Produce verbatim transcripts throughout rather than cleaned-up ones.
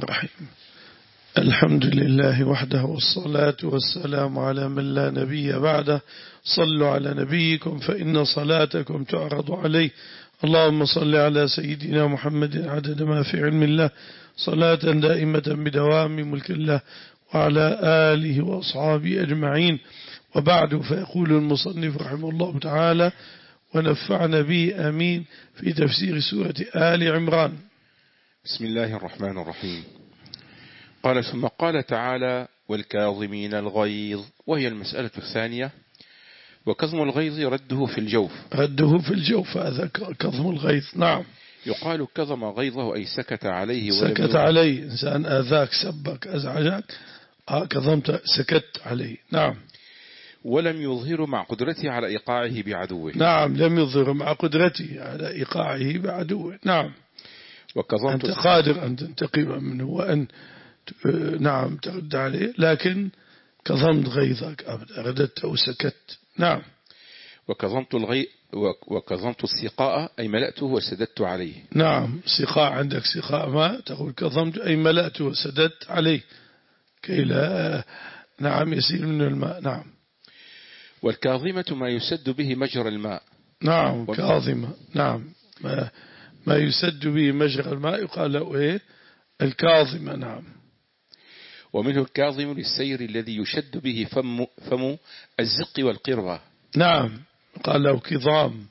الرحيم. الحمد لله وحده والصلاة والسلام على من لا نبي بعده. صلوا على نبيكم فإن صلاتكم تعرض عليه. اللهم صل على سيدنا محمد عدد ما في علم الله صلاة دائمة بدوام ملك الله وعلى آله وأصحابه أجمعين. وبعد، فيقول المصنف رحمه الله تعالى: ونفعنا به آمين في تفسير سورة آل عمران. بسم الله الرحمن الرحيم. قال: ثم قال تعالى: والكاظمين الغيظ، وهي المسألة الثانية. وكظم الغيظ رده في الجوف. رده في الجوف، هذا كظم الغيظ. نعم. يقال كظم غيظه أي سكت عليه ولم سكت عليه، إنسان آذاك سبك أزعجك كظمت سكت عليه. نعم. ولم يظهر مع قدرته على إيقاعه بعدوه. نعم، لم يظهر مع قدرته على إيقاعه بعدوه. نعم. وكظمت أنت قادر أن تنتقم منه وأن نعم ترد عليه، لكن كظمت غيظك أبدا، رددت وسكت. نعم. وكظمت الغي وكظمت السقاء أي ملأته وسددت عليه. نعم، سقاء، عندك سقاء ما تقول كظمت أي ملأته وسددت عليه كي لا نعم يسيل من الماء. نعم. والكاظمة ما يسد به مجرى الماء. نعم، كاظمة. نعم، ما, ما يسد به مجرى الماء يقال له إيه؟ الكاظمة. نعم. ومنه الكاظم للسير الذي يشد به فم, فم الزق والقربة. نعم، قال له كظام.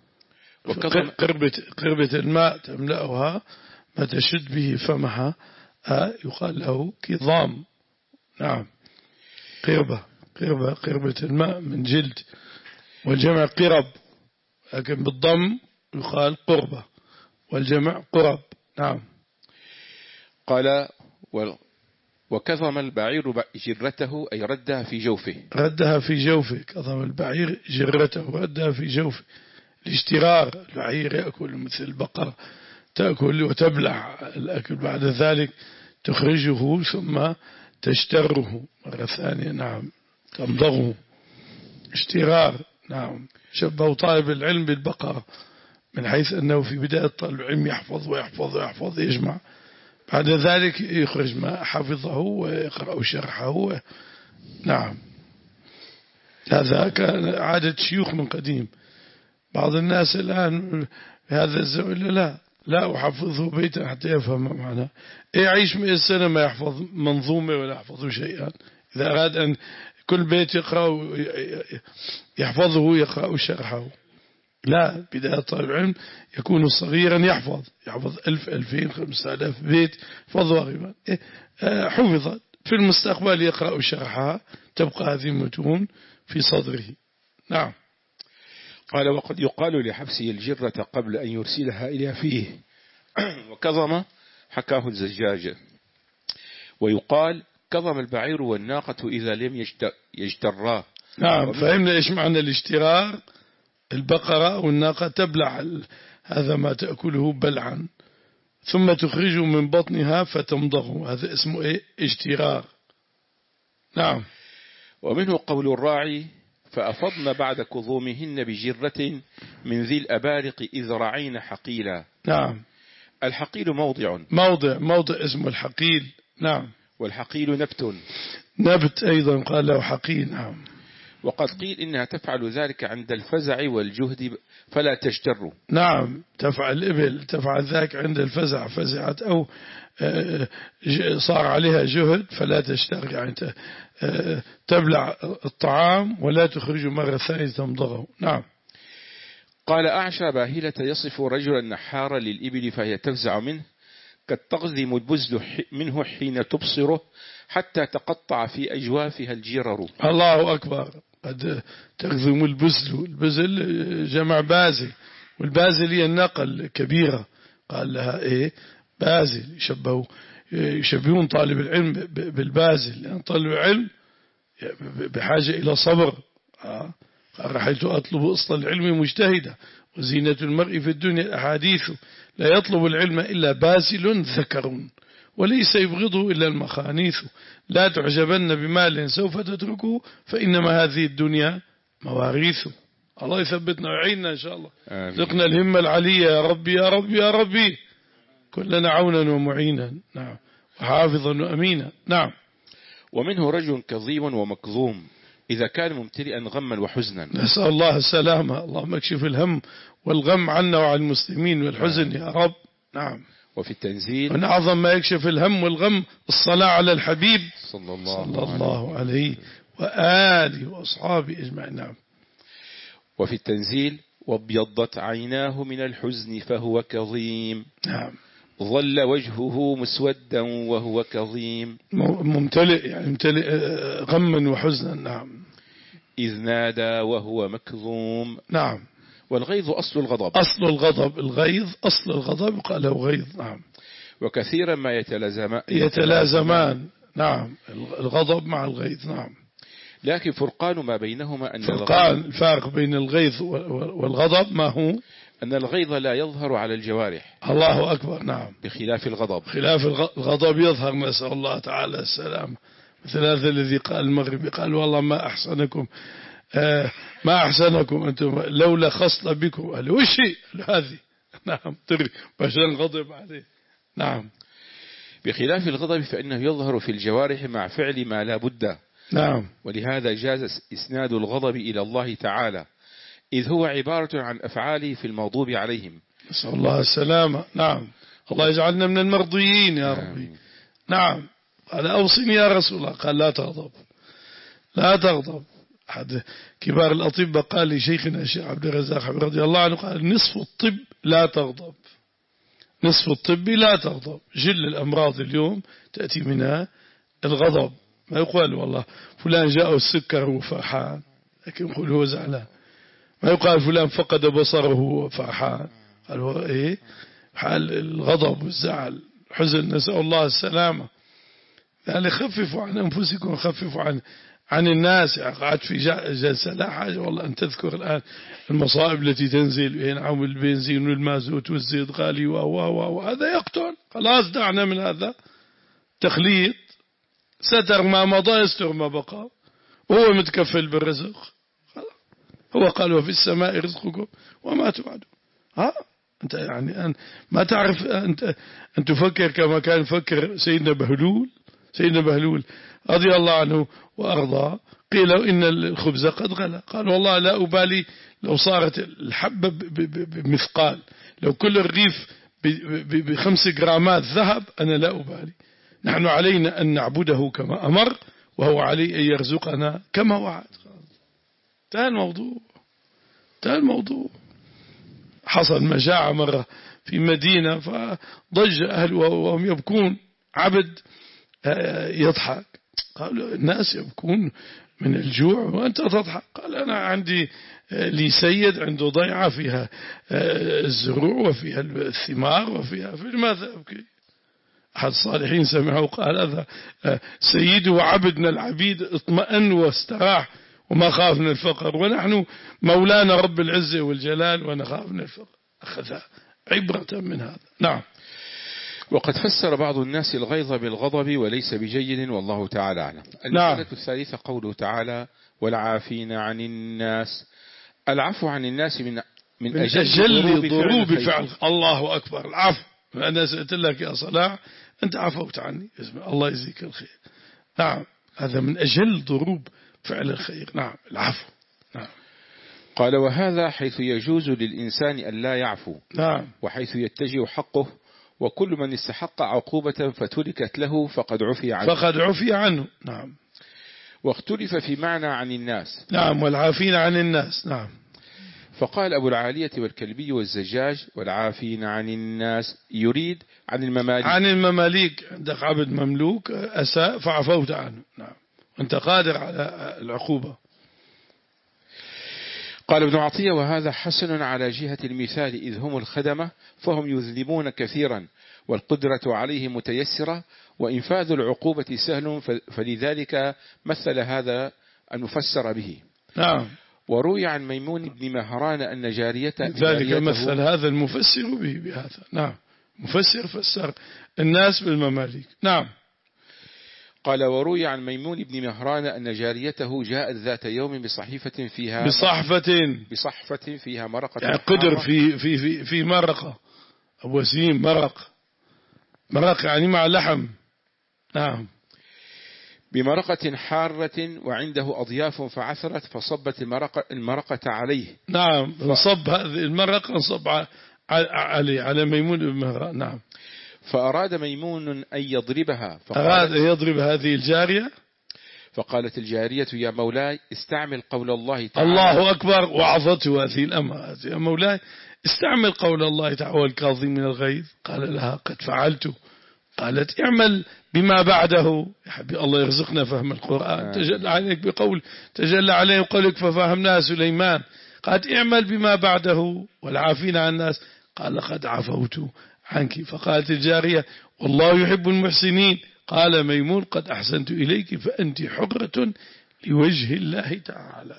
قربة, قربة الماء تملأها ما تشد به فمها يقال له كظام. نعم. قربة قربة قربة الماء من جلد، والجمع قرب، لكن بالضم يقال قربة والجمع قرب. نعم. قال: وكظم البعير جرته أي ردها في جوفه. ردها في جوفه. كظم البعير جرته ردها في جوفه. الاشترار، البعير يأكل مثل البقرة، تأكل وتبلع الأكل، بعد ذلك تخرجه ثم تشتره مرة ثانية. نعم، تمضغه. اشترار. نعم. شبه طالب العلم بالبقرة من حيث أنه في بداية طالب العلم يحفظ ويحفظ ويحفظ يجمع، بعد ذلك يخرج ما حفظه ويقرأ شرحه. نعم. هذا كان عادة شيوخ من قديم. بعض الناس الآن في هذا الزمن لا لا أحفظه بيتا حتى يفهم معناه. يعيش مئة سنة ما يحفظ منظومة ولا يحفظ شيئا. إذا أراد أن كل بيت يقرأ يحفظه يقرأ شرحه. لا، بداية طالب العلم يكون صغيرا يحفظ يحفظ ألف ألفين خمسة آلاف بيت يحفظ غالبا. حفظت في المستقبل يقرأ شرحها، تبقى هذه المتون في صدره. نعم. قال: وقد يقال لحبسه الجرة قبل أن يرسلها إلى فيه. وكظم حكاه الزجاج. ويقال كظم البعير والناقة إذا لم يجتراه. نعم، فهمنا إيش معنى الاشترار. البقرة والناقة تبلع هذا ما تأكله بلعا ثم تخرجه من بطنها فتمضغه، هذا اسمه إيه؟ اشترار. نعم. ومنه قول الراعي: فأفضن بعد كظومهن بجرة من ذي الأبارق إذ رعين حقيلا. نعم. الحقيل موضع موضع موضع اسمه الحقيل. نعم. والحقيل نبت نبت أيضا قال له حقيل. نعم. وقد قيل إنها تفعل ذلك عند الفزع والجهد فلا تجتر. نعم، تفعل الإبل تفعل ذلك عند الفزع، فزعت أو صار عليها جهد فلا تجتر، يعني تبلع الطعام ولا تخرجه مرة ثانية تمضغه. نعم. قال: أعشى باهلة يصف رجلا نحارا للإبل فهي تفزع منه، قد تغذم البزل منه حين تبصره حتى تقطع في أجوافها الجرر. الله أكبر. قد تغذم البزل. البزل جمع بازل، والبازل هي الناقة الكبيرة، قال لها إيه؟ بازل. يشبهوا يشبهون طالب العلم بالبازل، لأن طالب العلم بحاجة إلى صبر. قال: رحلت أطلب أصل العلم مجتهدا وزينة المرء في الدنيا الأحاديث، لا يطلب العلم إلا بازل ذكر وليس يبغضه إلا المخانيث، لا تعجبن بمال سوف تتركه فإنما هذه الدنيا مواريث. الله يثبتنا ويعيننا إن شاء الله. ذقنا الهمة العلية يا ربي يا ربي يا ربي، كلنا عونا ومعينا. نعم. وحافظا وأمينا. نعم. ومنه رجل كظيم ومكظوم إذا كان ممتلئا غما وحزنا. نسأل الله السلامة. اللهم اكشف الهم والغم عنا وعن المسلمين والحزن يا رب. نعم. وفي التنزيل من أعظم ما يكشف الهم والغم الصلاة على الحبيب صلى الله, صلى الله عليه وآله وأصحابه أجمعين. نعم. وفي التنزيل وابيضت عيناه من الحزن فهو كظيم. نعم. ظل وجهه مسودا وهو كظيم. ممتلئ يعني ممتلئ غما وحزنا. نعم. إذ نادى وهو مكظوم. نعم. والغيظ أصل الغضب. أصل الغضب الغيظ أصل الغضب قال له غيظ. نعم. وكثيرا ما يتلازمان يتلازمان. نعم. الغضب مع الغيظ. نعم. لكن فرقان ما بينهما أن فرقان الفارق بين الغيظ والغضب ما هو؟ أن الغيظ لا يظهر على الجوارح. الله أكبر. نعم. بخلاف الغضب. خلاف الغضب يظهر. نسأل الله تعالى السلام. مثل هذا الذي قال المغربي قال والله ما أحسنكم آه ما أحسنكم أنتم لولا خصل بكم. قال وش هذه؟ نعم. تري عشان غضب عليه. نعم. بخلاف الغضب فإنه يظهر في الجوارح مع فعل ما لا بد. نعم. ولهذا جاز إسناد الغضب إلى الله تعالى إذ هو عبارة عن أفعاله في المغضوب عليهم. نسأل الله السلامة. نعم. الله يجعلنا من المرضيين يا ربي. نعم. قال أوصني يا رسول الله. قال لا تغضب لا تغضب. أحد كبار الأطباء قال لي شيخنا الشيخ عبد الرزاق رضي الله عنه قال نصف الطب لا تغضب. نصف الطب لا تغضب. جل الأمراض اليوم تأتي منها الغضب. ما يقال والله فلان جاءه السكر وفرحان لكن يقول هو زعلان. ما يقال فلان فقد بصره وفرحان قال هو إيه حال الغضب والزعل حزن. نسأل الله السلامة. يعني خففوا عن أنفسكم خففوا عن عن الناس. قعدت في جلسة لا حاجة والله أن تذكر الآن المصائب التي تنزل ينعم البنزين والمازوت والزيت غالي وهذا يقتل. خلاص دعنا من هذا تخليط. ستر ما مضى يستر ما بقى. وهو متكفل بالرزق. هو قال وفي السماء رزقكم وما توعدون. ها أنت يعني أن ما تعرف أنت أن تفكر كما كان يفكر سيدنا بهلول. سيدنا بهلول رضي الله عنه وأرضاه قيل إن الخبز قد غلى قال والله لا أبالي لو صارت الحبة بمثقال لو كل الرغيف بخمس جرامات ذهب أنا لا أبالي. نحن علينا أن نعبده كما أمر وهو عليه أن يرزقنا كما وعد. انتهى الموضوع. انتهى الموضوع. حصل مجاعة مرة في مدينة فضج أهلها وهم يبكون. عبد يضحك قالوا الناس يبكون من الجوع وأنت تضحك. قال أنا عندي لي سيد عنده ضيعة فيها الزروع وفيها الثمار وفيها فلماذا أبكي؟ أحد الصالحين سمعه قال هذا سيده وعبدنا العبيد اطمأن واستراح وما خاف من الفقر ونحن مولانا رب العزة والجلال ونخاف من الفقر. أخذ عبرة من هذا. نعم. وقد فسر بعض الناس الغيظ بالغضب وليس بجيد والله تعالى أعلم. المسألة الثالثة قوله تعالى والعافين عن الناس. العفو عن الناس من من, من أجل ضروب فعل. الله أكبر. العفو. أنا سألت لك يا صلاح أنت عفوت عني الله يجزيك الخير. نعم. هذا من أجل ضروب فعل الخير. نعم. العفو. نعم. قال وهذا حيث يجوز للإنسان أن لا يعفو. نعم. وحيث يتجه حقه وكل من استحق عقوبة فتركت له فقد عفي عنه. فقد عفي عنه. نعم. واختلف في معنى عن الناس. نعم. والعافين عن الناس. نعم. فقال أبو العالية والكلبي والزجاج والعافين عن الناس يريد عن المماليك. عن المماليك عندك عبد مملوك أساء فعفوت عنه. نعم. وانت قادر على العقوبة. قال ابن عطية وهذا حسن على جهة المثال إذ هم الخدمة فهم يذنبون كثيرا والقدرة عليهم متيسرة وإنفاذ العقوبة سهل فلذلك مثل هذا المفسر به. نعم. وروي عن ميمون بن مهران أن جاريته ذلك مثل هذا المفسر به بهذا. نعم. مفسر فسر الناس بالمماليك. نعم. قال وروي عن ميمون بن مهران أن جاريته جاءت ذات يوم بصحيفة فيها بصحفة بصحفة فيها مرقة يعني قدر في في في في مرقة أبو سيم مرق مرق يعني مع لحم نعم. بمرقة حارة وعنده أضياف فعثرت فصبت المرقة, المرقة عليه. نعم. ف... صب هذه المرقة صب عليه على ميمون بن مهران. نعم. فأراد ميمون أن يضربها، أراد أن يضرب هذه الجارية، فقالت الجارية يا مولاي استعمل قول الله تعالى. الله أكبر. وعظته هذه الأمر، يا مولاي استعمل قول الله تعالى والكاظم من الغيظ. قال لها قد فعلت. قالت اعمل بما بعده. يا حبيبي الله يرزقنا فهم القرآن. آه. تجلى عليك بقول تجلى عليه قولك ففهمناها سليمان. قالت اعمل بما بعده والعافين عن الناس. قال لقد عفوت عنك. فقالت الجارية والله يحب المحسنين. قال ميمون قد أحسنت إليك فأنت حرة لوجه الله تعالى.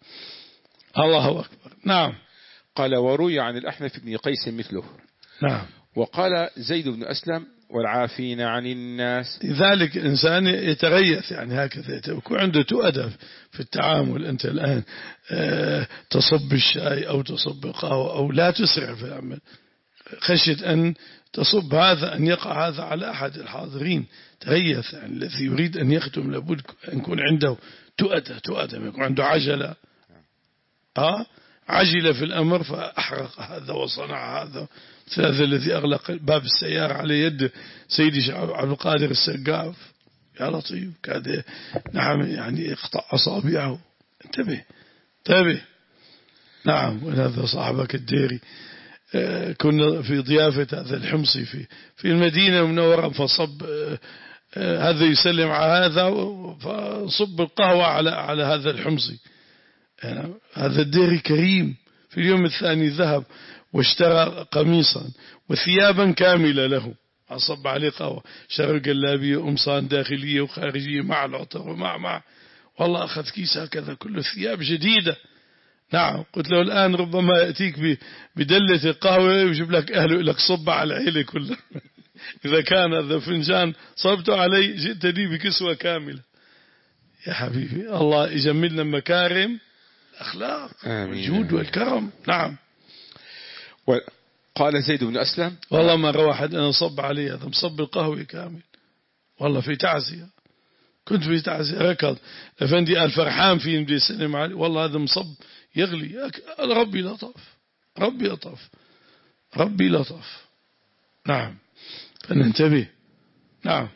الله أكبر. نعم. قال وروي عن الأحنف بن قيس مثله. نعم. وقال زيد بن أسلم والعافين عن الناس. لذلك إنسان يتغيث يعني هكذا يكون عنده تؤدب في التعامل. أنت الآن تصب الشاي أو تصب القهوة أو لا تسرع في العمل خشية أن تصب هذا أن يقع هذا على أحد الحاضرين. تغيث يعني الذي يريد أن يختم لابد أن يكون عنده تؤدب تؤدب يكون عنده عجلة آه عجل في الأمر فأحرق هذا وصنع هذا. هذا الذي أغلق باب السيارة على يد سيدي عبد القادر السقاف يا لطيف كاد نعم يعني يقطع أصابعه. انتبه انتبه. نعم. وهذا صاحبك الديري آه كنا في ضيافة هذا الحمصي في في المدينة المنورة فصب آه آه هذا يسلم على هذا فصب القهوة على على هذا الحمصي. آه هذا الديري كريم. في اليوم الثاني ذهب واشترى قميصا وثيابا كاملة له. أصب عليه قهوة شرق جلابية وقمصان داخلية وخارجية مع العطر ومع مع والله أخذ كيس هكذا كله ثياب جديدة. نعم. قلت له الآن ربما يأتيك بدلة القهوة ويجيب لك أهله لك صب على العيلة كلها. إذا كان هذا فنجان صبته علي جئت لي بكسوة كاملة. يا حبيبي الله يجملنا مكارم الأخلاق والجود والكرم. نعم. وقال زيد بن أسلم والله ما روى أحد أنا صب عليه هذا مصب القهوة كامل. والله في تعزية كنت في تعزية ركض أفندي الفرحان في مدي سلم علي والله هذا مصب يغلي. ربي لطف ربي لطف ربي لطف. نعم. فننتبه. نعم.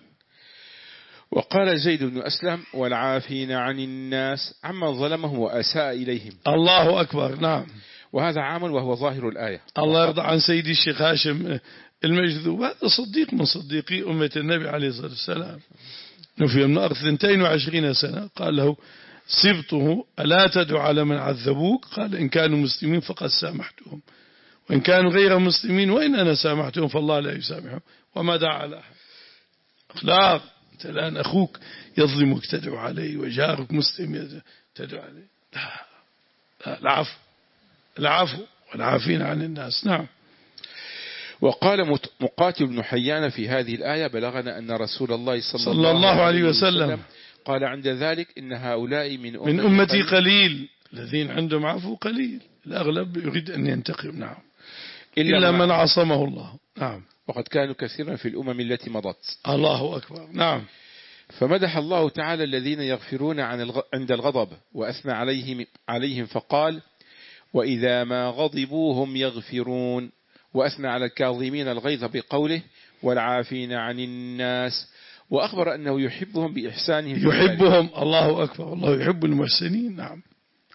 وقال زيد بن أسلم والعافين عن الناس عمن ظلمهم وأساء إليهم. الله أكبر. نعم. وهذا عام وهو ظاهر الآية. الله يرضى عن سيدي الشيخ هاشم المجذوب هذا صديق من صديقي أمة النبي عليه الصلاة والسلام نفي من أرض اثنتين وعشرين سنة. قال له سبطه ألا تدعو على من عذبوك. قال إن كانوا مسلمين فقد سامحتهم وإن كانوا غير مسلمين وإن أنا سامحتهم فالله لا يسامحهم وما دعا على أحد. أخلاق. أنت الآن أخوك يظلمك تدعو عليه وجارك مسلم تدعو عليه. لا لا العفو العفو والعافين عن الناس. نعم. وقال مقاتل بن حيان في هذه الآية بلغنا أن رسول الله صلى, صلى الله عليه وسلم, وسلم قال عند ذلك إن هؤلاء من أمتي, من أمتي قليل الذين عندهم عفو قليل الأغلب يريد أن ينتقم. نعم. إلا, إلا من عصمه الله. نعم. وقد كانوا كثيرا في الأمم التي مضت. الله أكبر. نعم. فمدح الله تعالى الذين يغفرون عن الغ... عند الغضب وأثنى عليهم, عليهم فقال وإذا ما غضبوا هم يغفرون. وأثنى على الكاظمين الغيظ بقوله والعافين عن الناس. وأخبر أنه يحبهم بإحسانهم. يحبهم. الله أكبر. الله يحب المحسنين. نعم.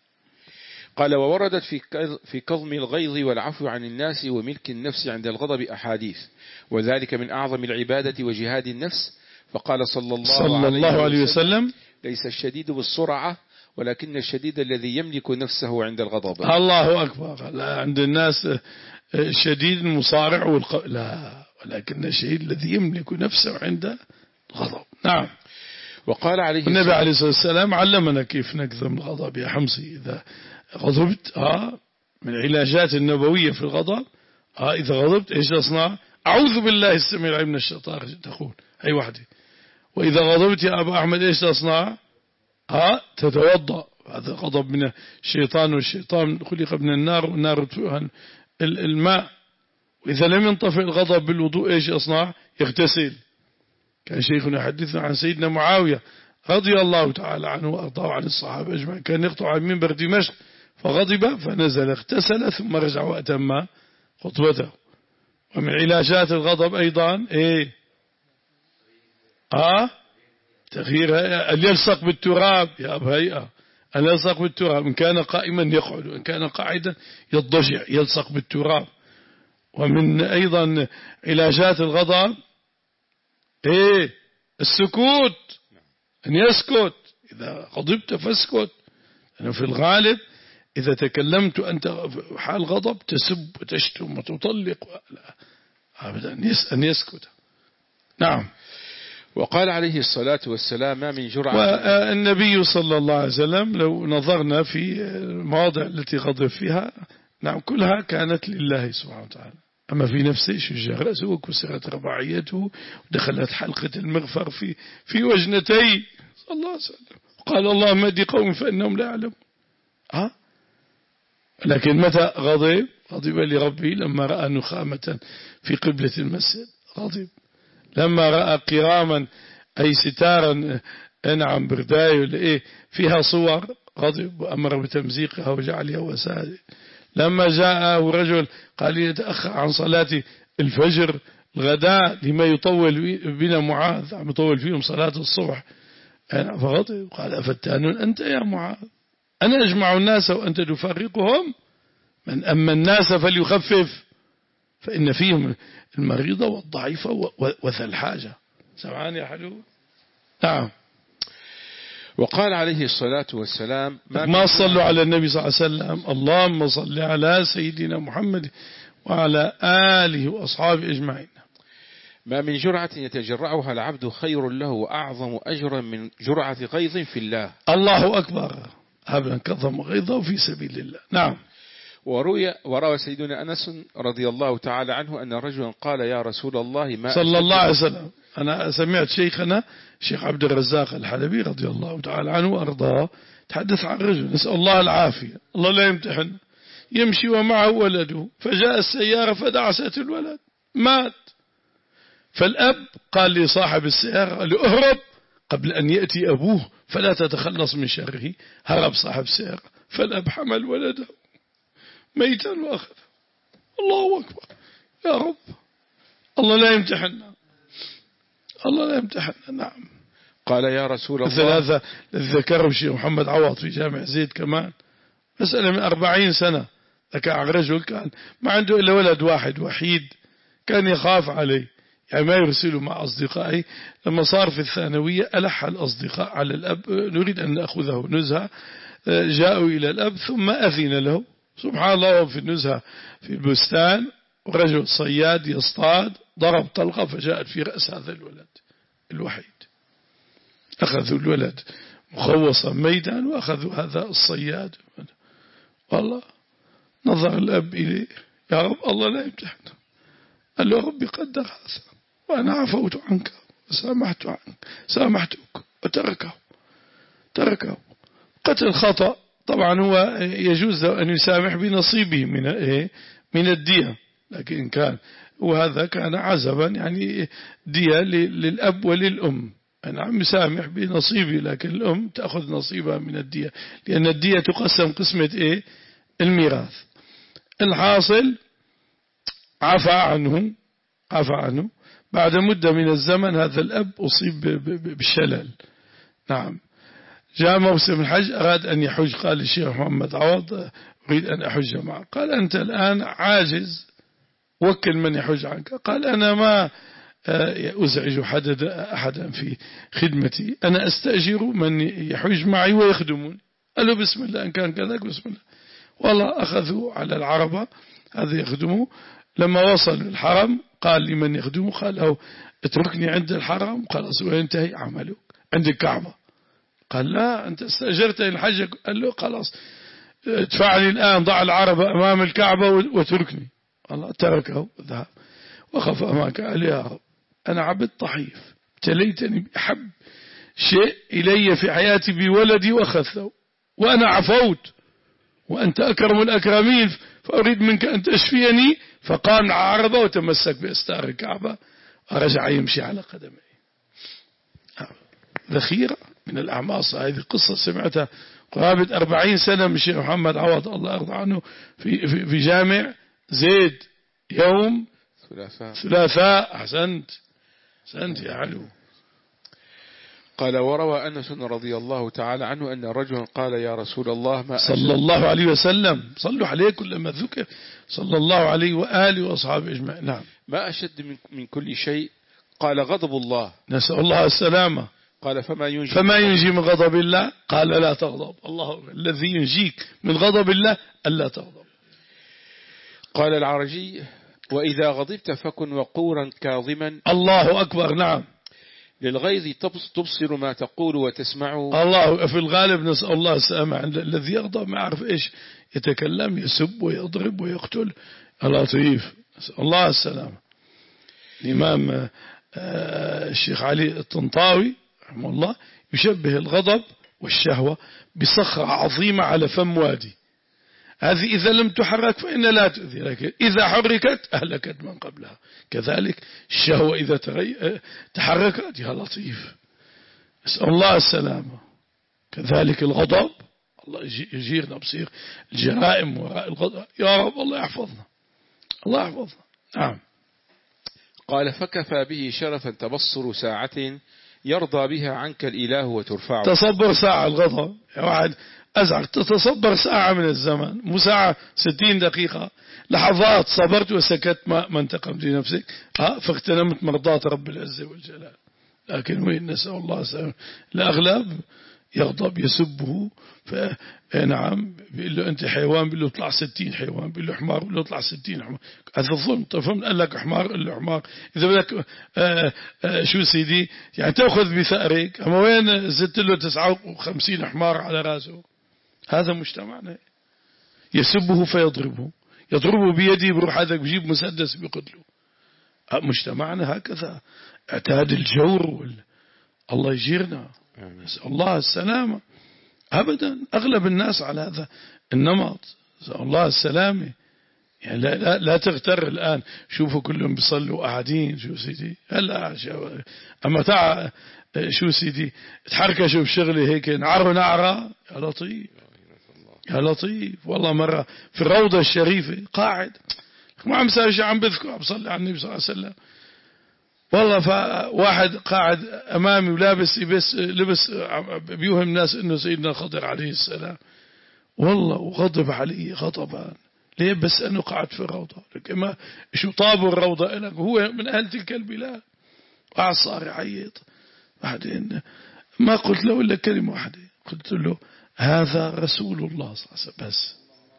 قال ووردت في في كظم الغيظ والعفو عن الناس وملك النفس عند الغضب أحاديث وذلك من أعظم العبادة وجهاد النفس. فقال صلى الله, صلى الله عليه, عليه وسلم ليس الشديد بالسرعة ولكن الشديد الذي يملك نفسه عند الغضب. الله أكبر. لا عند الناس شديد المصارع والق... لا ولكن الشديد الذي يملك نفسه عند الغضب. نعم. وقال عليه النبي عليه الصلاة والسلام علمنا كيف نكظم الغضب يا حمصي. إذا غضبت آه من العلاجات النبوية في الغضب آه إذا غضبت إيش تصنع؟ أعوذ بالله السميع العليم من الشيطان تقول هي وحدي. وإذا غضبت يا أبا أحمد إيش تصنع؟ آه تتوضأ. هذا غضب من الشيطان والشيطان خلق من النار والنار تفوها الماء. وإذا لم ينطفئ الغضب بالوضوء إيش يصنع؟ يغتسل. كان شيخنا يحدثنا عن سيدنا معاوية رضي الله تعالى عنه وأرضاه عن الصحابة أجمعين، كان يخطب عن منبر دمشق فغضب فنزل اغتسل ثم رجع وأتم خطبته. ومن علاجات الغضب أيضا إيه آه تغيير أن يلصق بالتراب يا أبو هيئة، أن يلصق بالتراب، إن كان قائما يقعد وإن كان قاعدا يضجع يلصق بالتراب. ومن أيضا علاجات الغضب إيه السكوت، أن يسكت إذا غضبت فاسكت. أنا في الغالب إذا تكلمت أنت حال غضب تسب وتشتم وتطلق، لا أبدا أن يسكت. نعم. وقال عليه الصلاة والسلام ما من جرعة. والنبي صلى الله عليه وسلم لو نظرنا في المواضع التي غضب فيها نعم كلها كانت لله سبحانه وتعالى. أما في نفسه شج رأسه وكسرت رباعيته ودخلت حلقة المغفر في في وجنتي صلى الله عليه وسلم، قال اللهم اهد قوم فإنهم لا يعلمون. أه؟ لكن متى غضب؟ غضب لربه لما رأى نخامة في قبلة المسجد غضب، لما رأى قراما أي ستارا نعم برداية فيها صور غضب وأمر بتمزيقها وجعلها وسائل. لما جاءه رجل قال يتأخر عن صلاة الفجر الغداء لما يطول بنا معاذ عم يطول فيهم صلاة الصبح فغضب قال أفتان أنت يا معاذ أنا أجمع الناس وأنت تفرقهم، من أما الناس فليخفف فإن فيهم المريضة والضعيفة وذا الحاجة. سمعان يا حلو. نعم. وقال عليه الصلاة والسلام ما, ما صلوا على النبي صلى الله عليه وسلم اللهم صل على سيدنا محمد وعلى آله وأصحابه أجمعين. ما من جرعة يتجرعها العبد خير له وأعظم أجرا من جرعة غيظ في الله. الله أكبر. هذا كظم غيظه في سبيل الله. نعم. وروي وروى سيدنا أنس رضي الله تعالى عنه أن رجلا قال يا رسول الله ما صلى الله عليه وسلم. أنا سمعت شيخنا شيخ عبد الرزاق الحلبي رضي الله تعالى عنه وأرضاه تحدث عن رجل نسأل الله العافية الله لا يمتحن، يمشي ومعه ولده فجاء السيارة فدعست الولد مات، فالأب قال لصاحب السيارة قال له اهرب قبل أن يأتي أبوه فلا تتخلص من شره. هرب صاحب السيارة فالأب حمل ولده ميتا وأخذ. الله أكبر يا رب الله لا يمتحننا الله لا يمتحننا. نعم. قال يا رسول الله مثل هذا ذكره الشيخ محمد عوض في جامع زيد كمان مسألة من أربعين سنة. ذكر عن رجل كان ما عنده إلا ولد واحد وحيد كان يخاف عليه يعني ما يرسله مع أصدقائه. لما صار في الثانوية ألح الأصدقاء على الأب نريد أن نأخذه نزهة، جاءوا إلى الأب ثم أذن له سبحان الله في النزهة في البستان ورجل صياد يصطاد ضرب طلقة فجاءت في رأس هذا الولد الوحيد. أخذوا الولد مخوصا ميتا وأخذوا هذا الصياد. والله نظر الأب إليه يا رب الله لا يمتحن. قال له ربي قدر هذا وأنا عفوت عنك وسامحت عنك سامحتك وتركه تركه قتل خطأ. طبعا هو يجوز أن يسامح بنصيبه من إيه من الدية، لكن كان وهذا كان عزبا يعني دية للأب وللأم. أنا عم يسامح بنصيبي لكن الأم تأخذ نصيبها من الدية لأن الدية تقسم قسمة إيه الميراث. الحاصل عفى عنه عفى عنه بعد مدة من الزمن هذا الأب أصيب بالشلل. نعم. جاء موسم الحج أراد أن يحج قال الشيخ محمد عوض أريد أن أحج معه. قال أنت الآن عاجز وكل من يحج عنك. قال أنا ما أزعج أحدا في خدمتي أنا أستأجر من يحج معي ويخدمون. قال له بسم الله إن كان كذلك بسم الله. والله أخذوا على العربة هذا يخدمه. لما وصل الحرم قال لمن يخدمه قال له اتركني عند الحرم خلاص وينتهي عملك عند الكعبة. قال لا أنت استأجرتني الحج. قال له خلاص ادفعني الآن ضع العربة أمام الكعبة وتركني. الله تركه وذهب وقف أمامك قال يا رب أنا عبد ضعيف ابتليتني بأحب شيء إلي في حياتي بولدي وأخذته وأنا عفوت وأنت أكرم الأكرمين فأريد منك أن تشفيني. فقام العربة وتمسك بأستار الكعبة ورجع يمشي على قدميه. ذخيرة من الأعماص. هذه قصة سمعتها قرابة أربعين سنة من الشيخ محمد عوض الله يرضى عنه في, في, في جامع زيد يوم ثلاثاء. ثلاثاء. أحسنت أحسنت يا علو. قال وروى أنس رضي الله تعالى عنه أن رجلا قال يا رسول الله ما صلى الله عليه وسلم، صلوا عليه كلما ذكر صلى الله عليه وآله وأصحابه أجمعين. نعم. ما أشد من, من كل شيء؟ قال غضب الله. نسأل الله السلامة. قال فما ينجي فما ينجي من غضب الله؟ قال لا تغضب. الله الذي ينجيك من غضب الله ألا تغضب. قال العرجي وإذا غضبت فكن وقورا كاظما. الله أكبر. نعم. للغيظ تبصر ما تقول وتسمع. الله في الغالب نسأل الله السلامة. الذي يغضب ما يعرف إيش يتكلم، يسب ويضرب ويقتل. اللطيف نسأل الله السلامة. الإمام الشيخ علي الطنطاوي رحمه الله يشبه الغضب والشهوة بصخرة عظيمة على فم وادي. هذه إذا لم تحرك فإن لا تؤذي، لكن إذا حركت أهلكت من قبلها. كذلك الشهوة إذا تحركت يا لطيف نسأل الله السلامة. كذلك الغضب الله يجيرنا بصير الجرائم وراء الغضب. يا رب الله يحفظنا الله يحفظنا. نعم. قال فكفى به شرفا تبصر ساعة يرضى بها عنك الإله وترفعه. تصبر ساعة الغضب يا واحد أزعج، تتصبر ساعة من الزمن، مو ساعة ستين دقيقة، لحظات صبرت وسكت ما انتقمت لنفسك ها فاغتنمت مرضاة رب العزة والجلال. لكن وين نسأل الله السلامة. الأغلب يغضب يسبه فنعم بيقول له أنت حيوان، بيقول له اطلع ستين حيوان، بيقول له حمار، بيقول له اطلع ستين حمار. هذا الظلم. تفهم؟ قال لك حمار قال له حمار. إذا بدك آآ آآ شو سيدي يعني تأخذ بثأرك، أما وين زدت له تسعة وخمسين حمار على رأسه. هذا مجتمعنا. يسبه فيضربه، يضربه بيده بروح هذا بيجيب مسدس بيقتله. مجتمعنا هكذا اعتاد الجور وال... الله يجيرنا. نسأل الله السلامة. أبدا أغلب الناس على هذا النمط. نسأل الله السلامة. يعني لا, لا, لا تغتر الآن. شوفوا كلهم بيصلوا قاعدين شو سيدي هلا أما تع شو سيدي تحركة شوف شغلي هيك نعر نعرة. يا لطيف يا لطيف. والله مرة في الروضة الشريفة قاعد ما عم ساوي شيء، عم بذكر عم بصلي على النبي صلى الله عليه وسلم. والله فواحد قاعد أمامي ولابس لبس لبس بيوهم الناس إنه سيدنا الخضر عليه السلام. والله وغضب علي غضبا. ليه؟ بس أنه قاعد في الروضة. ما شو طابوا الروضة لك، هو من أهل تلك البلاد. قاعد صار يعيط. بعدين ما قلت له إلا كلمة واحدة، قلت له هذا رسول الله صلى الله عليه وسلم. بس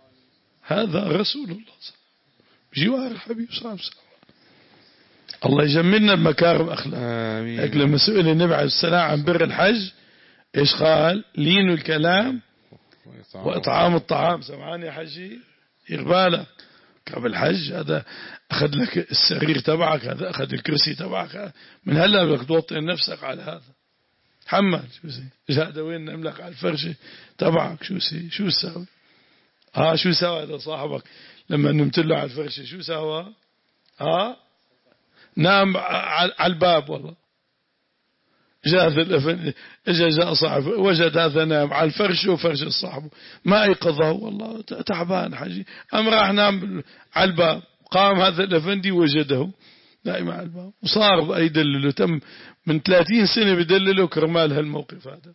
هذا رسول الله صلى الله عليه وسلم بجوار الحبيب صلى الله عليه وسلم. الله يجملنا بمكارم أخلاق. هيك لما سئل النبي عليه السلام عن بر الحج إيش قال؟ لين الكلام وإطعام الطعام. سمعاني يا حجي إقبالك قبل الحج. هذا أخذ لك السرير تبعك، هذا أخذ الكرسي تبعك، من هلا بدك توطن نفسك على هذا. حمل شو سي هذا وين نملك على الفرشة تبعك شو سي شو ساوي ها شو سوى هذا صاحبك لما نمت له على الفرشة شو سوى ها نام على الباب. والله جاء الأفن إجا جاء صاحب وجد هذا نام على الفرش وفرش صاحبه ما أيقظه. والله تعبان حجي أم راح نام على الباب. قام هذا الأفندي وجده نائم على الباب وصار بقى يدلله. تم من ثلاثين سنة بدلله كرمال هالموقف هذا.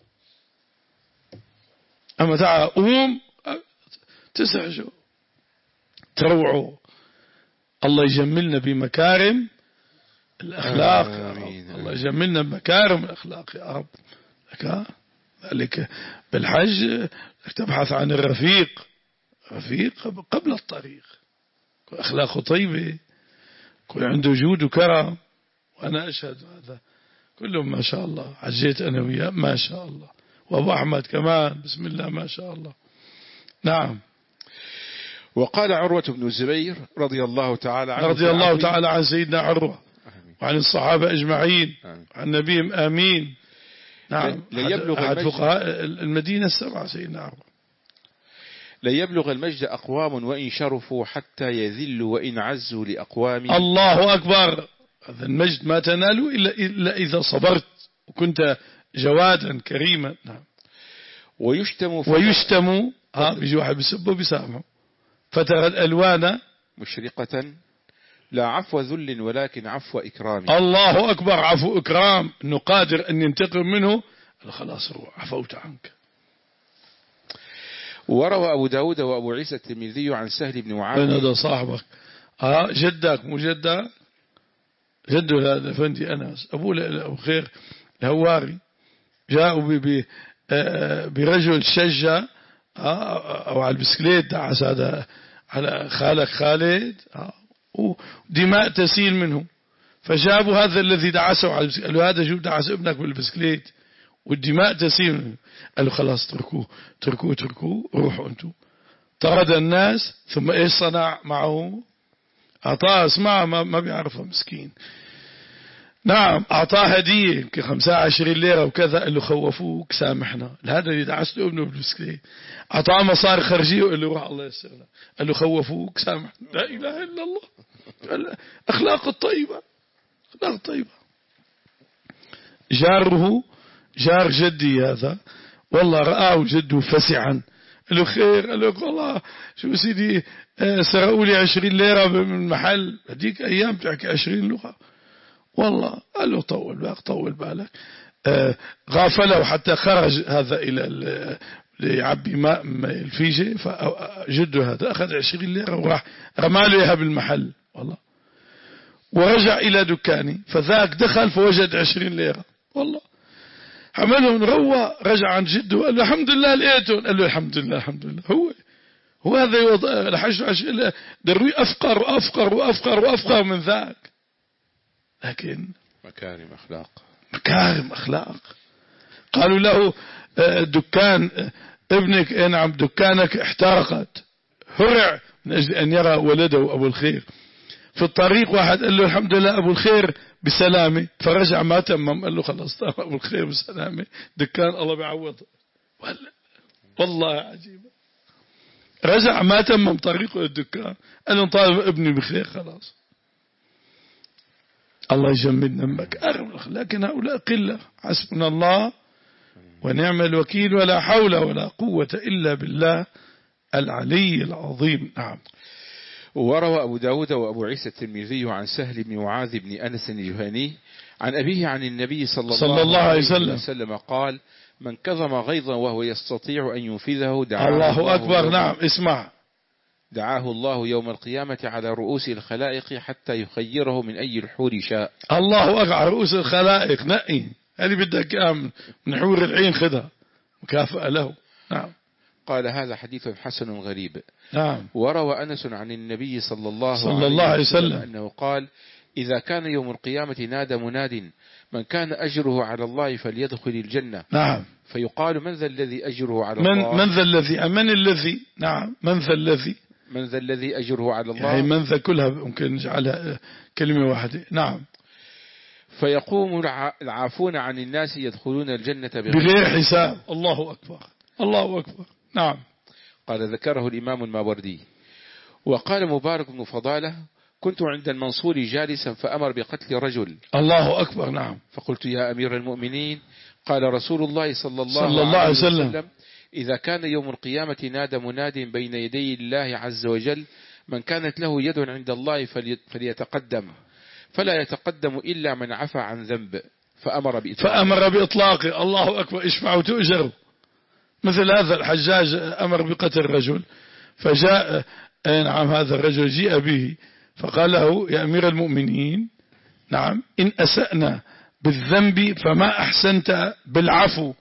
أما تعال قوم تسعجوا تروعوا. الله يجملنا بمكارم الأخلاق يا رب. الله يجملنا بمكارم الأخلاق يا رب. ذلك بالحج تبحث عن الرفيق، رفيق قبل الطريق، أخلاقه طيبة، كل عنده جود وكرم. وأنا أشهد هذا كلهم ما شاء الله. حجيت أنا وياه ما شاء الله، وأبو أحمد كمان بسم الله ما شاء الله. نعم. وقال عروة بن الزبير رضي الله تعالى عنه رضي الله تعالى عن سيدنا عروة وعن الصحابة أجمعين عن نبيهم آمين. نعم. أحد فقهاء المدينة السبعة سيدنا عروة. لن يبلغ المجد أقوام وإن شرفوا حتى يذلوا وإن عزوا لأقوام. الله أكبر. هذا المجد ما تناله إلا, إلا إذا صبرت وكنت جوادا كريما. نعم. ويشتم ويشتم ها بيجي واحد بيسبه بيسامحه فترى الألوان مشرقة لا عفو ذل ولكن عفو إكرام. الله أكبر، عفو إكرام، إنه قادر أن ينتقم منه، خلاص روح عفوت عنك. وروى أبو داود وأبو عيسى الترمذي عن سهل بن معاذ. هذا صاحبك اه جدك مو جدك، جده هذا فندي أنس أبو أبو خير الهواري، جاءوا برجل شجة أو على البسكليت دعس هذا على خالك خالد ودماء تسيل منه، فجابوا هذا الذي دعسه على البسكليت، قالوا هذا شو دعس ابنك بالبسكليت والدماء تسيل منه، قالوا خلاص تركوه تركوه تركوه روحوا أنتم. طرد الناس ثم إيش صنع معه؟ أعطاه اسمع ما, ما بيعرفه مسكين. نعم أعطاه هدية يمكن خمسة عشرين ليرة وكذا، قال له خوفوك سامحنا، هذا اللي دعست ابنه بالبسكليت. أعطاه مصاري خارجية وقال له روح الله يسرنا، قال له خوفوك سامحنا. لا إله إلا الله، أخلاق الطيبة أخلاق طيبة. جاره جار جدي هذا والله رآه جده فسعا، قال له خير، قال له والله شو سيدي سرقوا لي عشرين ليرة من المحل، هديك أيام تحكي عشرين لغة والله. قال له طول بالك طول بالك. آه غافله حتى خرج هذا إلى ليعبي ماء الفيجة، فجده هذا أخذ عشرين ليرة وراح رماله إياها بالمحل والله، ورجع إلى دكاني فذاك دخل فوجد عشرين ليرة والله، حملهم روى رجع عن جده قال له الحمد لله لقيتهم، قال له الحمد لله الحمد لله. هو هو هذا يوضع لحج عشرين دروي أفقر وأفقر وأفقر وأفقر من ذاك، لكن مكارم أخلاق مكارم أخلاق. قالوا له دكان ابنك نعم دكانك احترقت، هرع من أجل أن يرى ولده أبو الخير في الطريق، واحد قال له الحمد لله أبو الخير بسلامة، فرجع ما تمم، قال له خلص أبو الخير بسلامة، دكان الله بيعوضه. والله عجيبة، رجع ما تمم طريقه الدكان، قال له طالب ابني بخير خلاص. الله يجمدنا مكارم، لكن هؤلاء قلة. حسبنا الله ونعم الوكيل، ولا حول ولا قوة إلا بالله العلي العظيم. نعم. وروى أبو داود وأبو عيسى الترمذي عن سهل بن معاذ بن أنس الجهني عن أبيه عن النبي صلى الله, صلى الله عليه وسلم. وسلم قال من كظم غيظا وهو يستطيع أن ينفذه دعاه الله, الله أكبر. نعم اسمع، دعاه الله يوم القيامة على رؤوس الخلائق حتى يخيره من أي الحور شاء. الله أكبر، على رؤوس الخلائق نقي، هل بدك من حور العين خذها مكافأة له. نعم. قال هذا حديث حسن غريب. نعم. وروى أنس عن النبي صلى الله, صلى الله عليه وسلم أنه قال إذا كان يوم القيامة نادى مناد من كان أجره على الله فليدخل الجنة. نعم. فيقال من ذا الذي أجره على من الله؟ من ذا الذي من الذي نعم من ذا الذي من ذا الذي أجره على الله؟ يعني من ذا كلها ممكن نجعلها كلمة واحدة. نعم. فيقوم العافون عن الناس يدخلون الجنة بغير, بغير حساب. الله أكبر الله أكبر. نعم. قال ذكره الإمام الماوردي. وقال مبارك بن فضالة كنت عند المنصور جالسا فأمر بقتل رجل. الله أكبر. نعم. فقلت يا أمير المؤمنين، قال رسول الله صلى الله, صلى الله عليه وسلم, وسلم إذا كان يوم القيامة نادى مناد بين يدي الله عز وجل من كانت له يد عند الله فليتقدم، فلا يتقدم إلا من عفى عن ذنب، فأمر بإطلاقه. فأمر بإطلاقه. الله أكبر. اشفعوا تؤجروا. مثل هذا الحجاج أمر بقتل رجل، فجاء نعم هذا الرجل جيء به فقال له يا أمير المؤمنين نعم إن أسأنا بالذنب فما أحسنت بالعفو،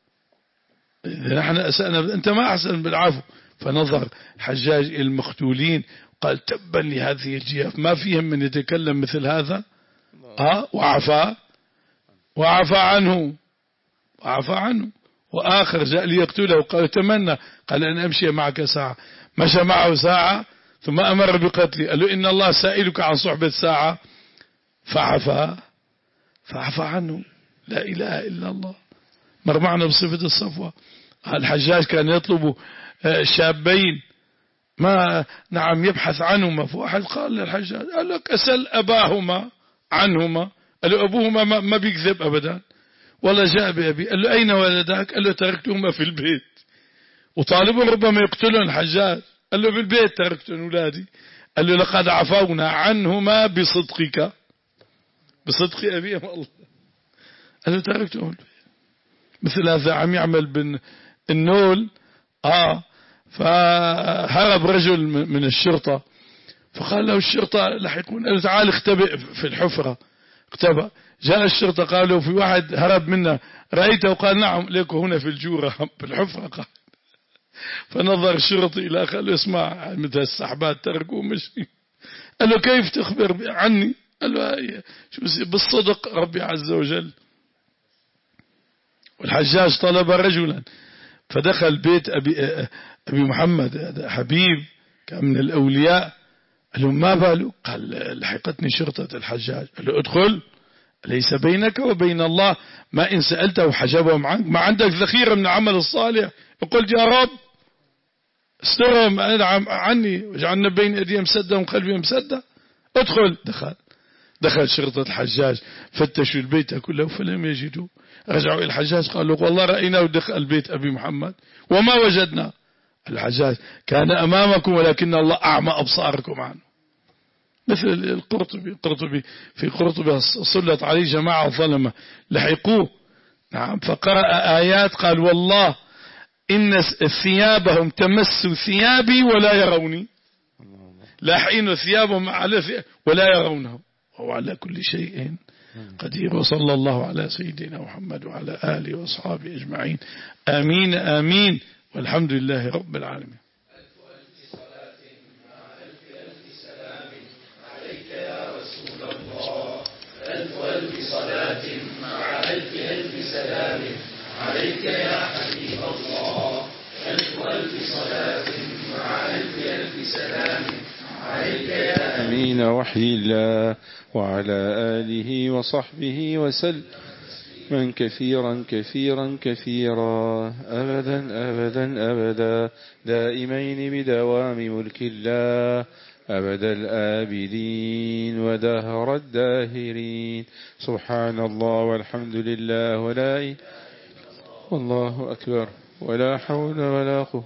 نحن أسأنا أنت ما أحسن بالعفو. فنظر حجاج إلى المقتولين قال تبا لهذه الجياف ما فيهم من يتكلم مثل هذا. آه وعفى وعفى عنه وعفى عنه. وآخر جاء ليقتله قال تمنى، قال أن أمشي معك ساعة، مشى معه ساعة ثم أمر بقتله، قال له إن الله سائلك عن صحبة ساعة، فعفى فعفى عنه. لا إله إلا الله. مر معنا بصفة الصفوة. الحجاج كان يطلب شابين ما نعم يبحث عنهما، فواحد قال للحجاج قال لك أسأل أباهما عنهما، قال له أبوهما ما بيكذب أبدا، والله جاء بأبي. قال له أين ولدك؟ قال له تركتهما في البيت. وطالبه ربما يقتلون الحجاج. قال له في البيت تركتهم أولادي. قال له لقد عفونا عنهما بصدقك، بصدق أبيهم الله. قال له تركتهم البيت. مثل هذا عم يعمل بن النول. آه فهرب رجل من الشرطة، فقال له الشرطة لحقون. قال له تعال اختبئ في الحفرة. اختبأ. جاء الشرطة قالوا في واحد هرب منا رأيته؟ قال نعم لك هنا في الجورة في الحفرة. قال فنظر الشرطي إلى قال له اسمع مثل السحبات تركوا مشي. قال له كيف تخبر عني؟ قال له شو بالصدق ربي عز وجل. والحجاج طلب رجلا فدخل بيت أبي, أبي محمد هذا حبيب كان من الأولياء. قال له ما باله؟ قال لحقتني شرطة الحجاج. قال له ادخل، ليس بينك وبين الله ما إن سألته حجبهم عنك؟ ما عندك ذخيرة من العمل الصالح؟ يقول يا رب استرهم عني وجعلنا بين أيديهم سدا وقلبهم سدا. ادخل. دخل دخل شرطة الحجاج فتشوا البيت كله فلم يجدوا. رجعوا إلى الحجاج قالوا والله رأيناه دخل بيت أبي محمد وما وجدنا. الحجاج كان أمامكم ولكن الله أعمى أبصاركم عنه. مثل القرطبي القرطبي في قرطبي صلت عليه جماعة ظلمة لحقوه. نعم فقرأ آيات قال والله إن ثيابهم تمس ثيابي ولا يروني، لاحقين ثيابهم على ثياب ولا يرونه وهو على كل شيء قدير. وصلى الله على سيدنا محمد وعلى آله وأصحابه أجمعين. آمين آمين والحمد لله رب العالمين. صلاة مع ألف ألف سلام عليك يا حبيب الله. ألف ألف صلاة مع ألف ألف سلام عليك يا أمين وحي الله وعلى آله وصحبه وسلم من كثيرا كثيرا كثيرا أبدا أبدا أبدا دائمين بدوام ملك الله أبد الآبدين ودهر الداهرين. سبحان الله والحمد لله ولا إله والله أكبر ولا حول ولا قوة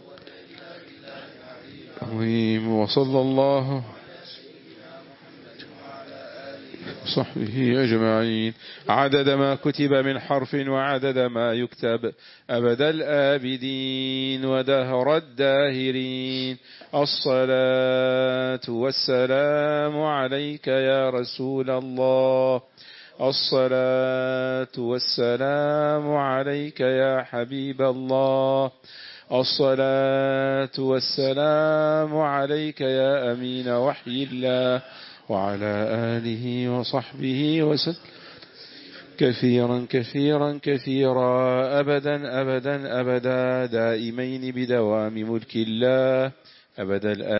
إلا بالله. وصلى الله وصحبه أجمعين عدد ما كتب من حرف وعدد ما يكتب أبد الآبدين ودهر الداهرين. الصلاة والسلام عليك يا رسول الله. الصلاة والسلام عليك يا حبيب الله. الصلاة والسلام عليك يا أمين وحي الله وعلى آله وصحبه وسلم كثيرا كثيرا كثيرا أبدا أبدا أبدا دائمين بدوام ملك الله أبدا.